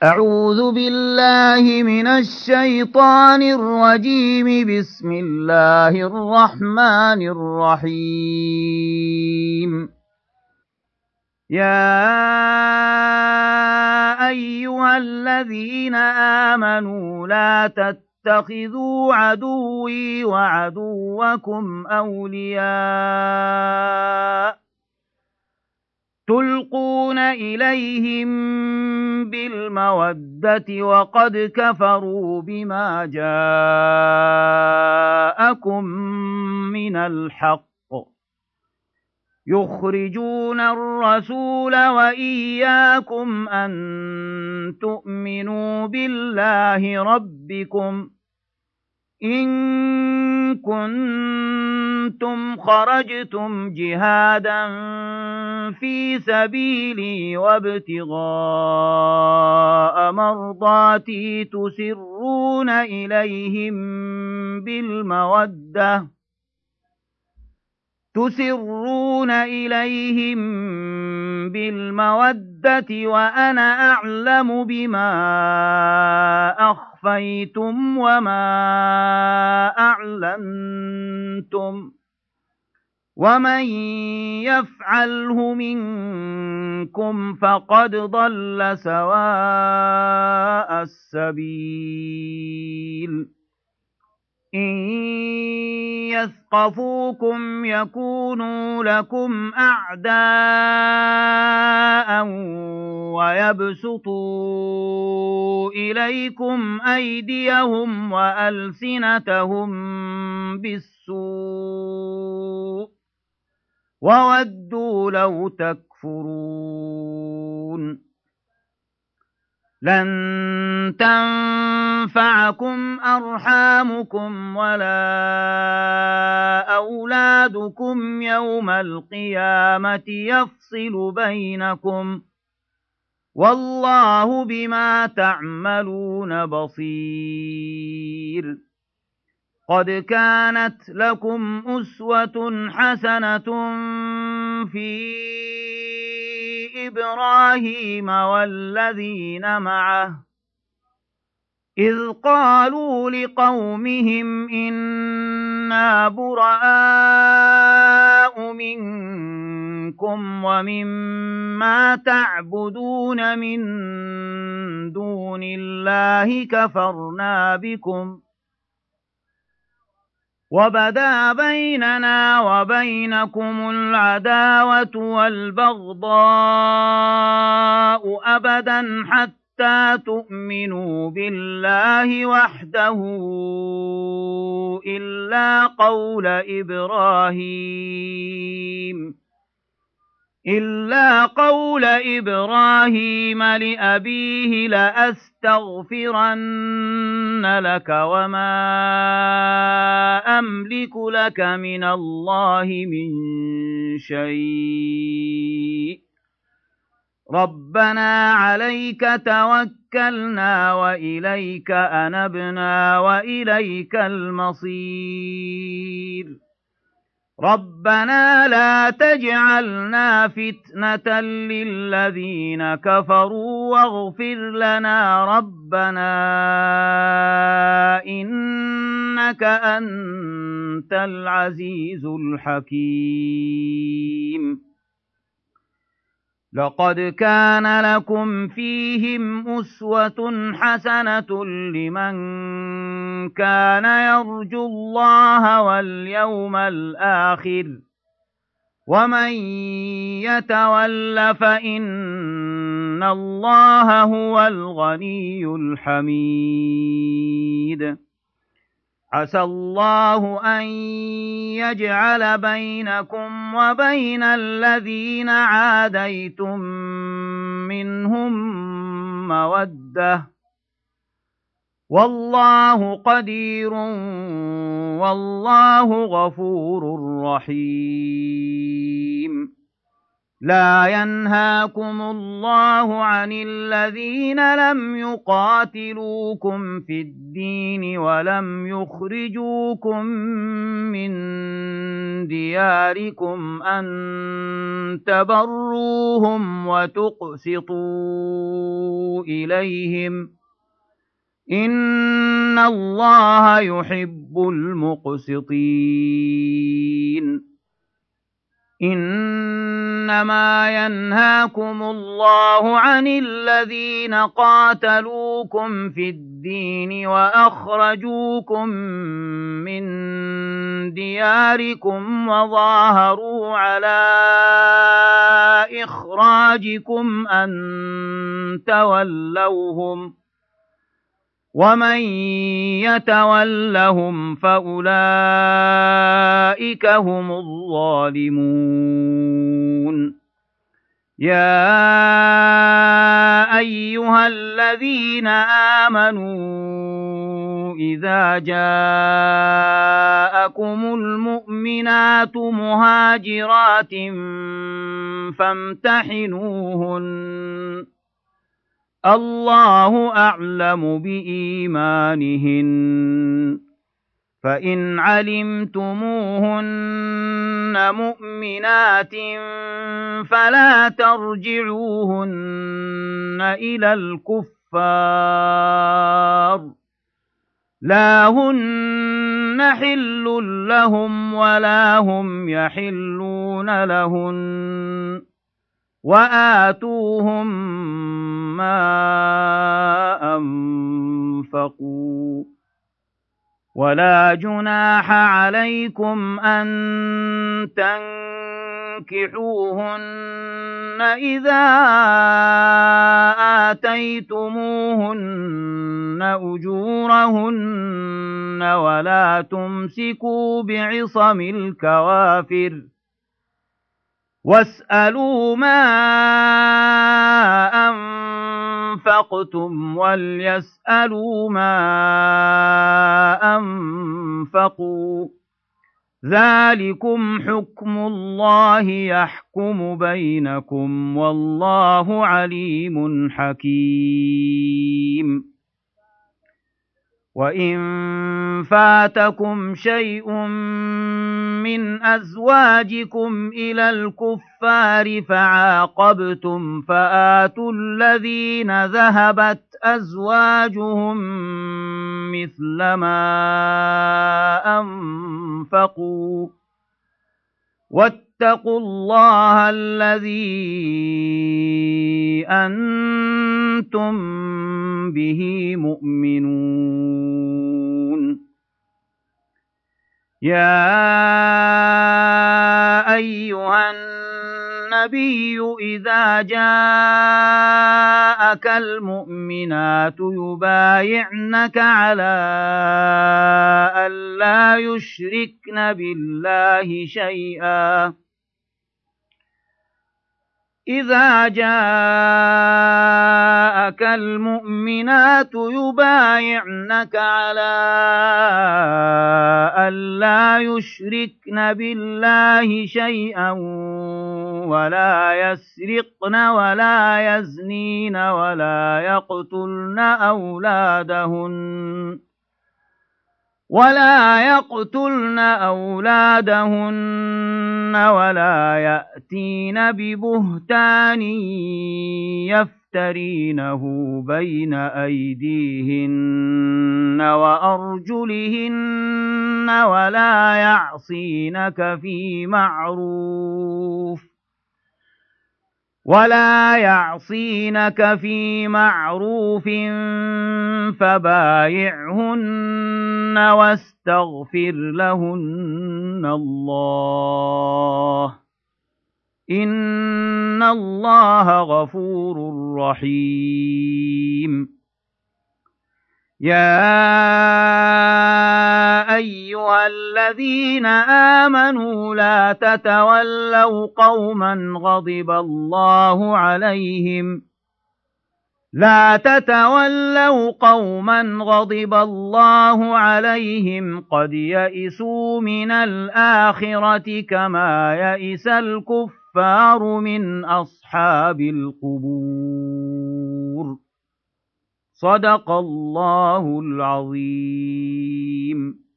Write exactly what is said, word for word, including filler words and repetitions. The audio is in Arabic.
أعوذ بالله من الشيطان الرجيم. بسم الله الرحمن الرحيم. يا أيها الذين آمنوا لا تتخذوا عدوي وعدوكم أولياء تلقون إليهم بالمودة وقد كفروا بما جاءكم من الحق يخرجون الرسول وإياكم أن تؤمنوا بالله ربكم إن كنتم خرجتم جهادا في سبيلي وابتغاء مرضاتي تسرون إليهم بالمودة تسرون إليهم بالمودة وأنا أعلم بما أخفيتم وما أعلنتم ومن يفعله منكم فقد ضل سواء السبيل. إن يثقفوكم يكونوا لكم أعداء ويبسطوا إليكم أيديهم وألسنتهم بالسوء وودوا لو تكفرون. لن تنفعكم أرحامكم ولا أولادكم يوم القيامة يفصل بينكم والله بما تعملون بصير. قد كانت لكم أسوة حسنة في إبراهيم والذين معه إذ قالوا لقومهم إنا براء منكم ومما تعبدون من دون الله كفرنا بكم وبدا بيننا وبينكم العداوة والبغضاء أبدا حتى تؤمنوا بالله وحده إلا قول إبراهيم إلا قول إبراهيم لأبيه لأستغفرن لك وما أملك لك من الله من شيء ربنا عليك توكلنا وإليك أنبنا وإليك المصير. ربنا لا تجعلنا فتنة للذين كفروا واغفر لنا ربنا إنك أنت العزيز الحكيم. لقد كان لكم فيهم أسوة حسنة لمن كان يرجو الله واليوم الآخر ومن يتول فإن الله هو الغني الحميد. عسى الله أن يجعل بينكم وبين الذين عاديتم منهم مودة والله قدير والله غفور رحيم. لا ينهاكم الله عن الذين لم يقاتلوكم في الدين ولم يخرجوكم من دياركم أن تبروهم وتقسطوا إليهم إن الله يحب المقسطين إنما ينهاكم الله عن الذين قاتلوكم في الدين وأخرجوكم من دياركم وظاهروا على إخراجكم أن تولوهم ومن يتولهم فأولئك هم الظالمون يا أيها الذين آمنوا إذا جاءكم المؤمنات مهاجرات فامتحنوهن الله أعلم بإيمانهن فإن علمتموهن مؤمنات فلا ترجعوهن إلى الكفار لا هن حل لهم ولا هم يحلون لهن وآتوهم ما أنفقوا ولا جناح عليكم أن تنكحوهن إذا آتيتموهن أجورهن ولا تمسكوا بعصم الكوافر واسألوا ما أنفقتم وليسألوا ما أنفقوا ذلكم حكم الله يحكم بينكم والله عليم حكيم وإن فاتكم شيء من أزواجكم إلى الكفار فعاقبتم فآتوا الذين ذهبت أزواجهم مثل ما أنفقوا واتقوا الله الذي أنتم به مؤمنون يا أيها النبي إذا جاءك المؤمنات يبايعنك على ألا يشركن بالله شيئا إذا جاءك المؤمنات يبايعنك على ألا يشركن بالله شيئا ولا يسرقن ولا يزنين ولا يقتلن أولادهن ولا يقتلن أولادهن ولا يأتين ببهتان يفترينه بين أيديهن وأرجلهن ولا يعصينك في معروف ولا يعصينك في معروف فبايعهن واستغفر لهن الله إن الله غفور رحيم يا أيها الذين آمنوا لا تتولوا قوما غضب الله عليهم لا تتولوا قوما غضب الله عليهم قد يئسوا من الآخرة كما يئس الكفار الكفار من أصحاب القبور. صدق الله العظيم.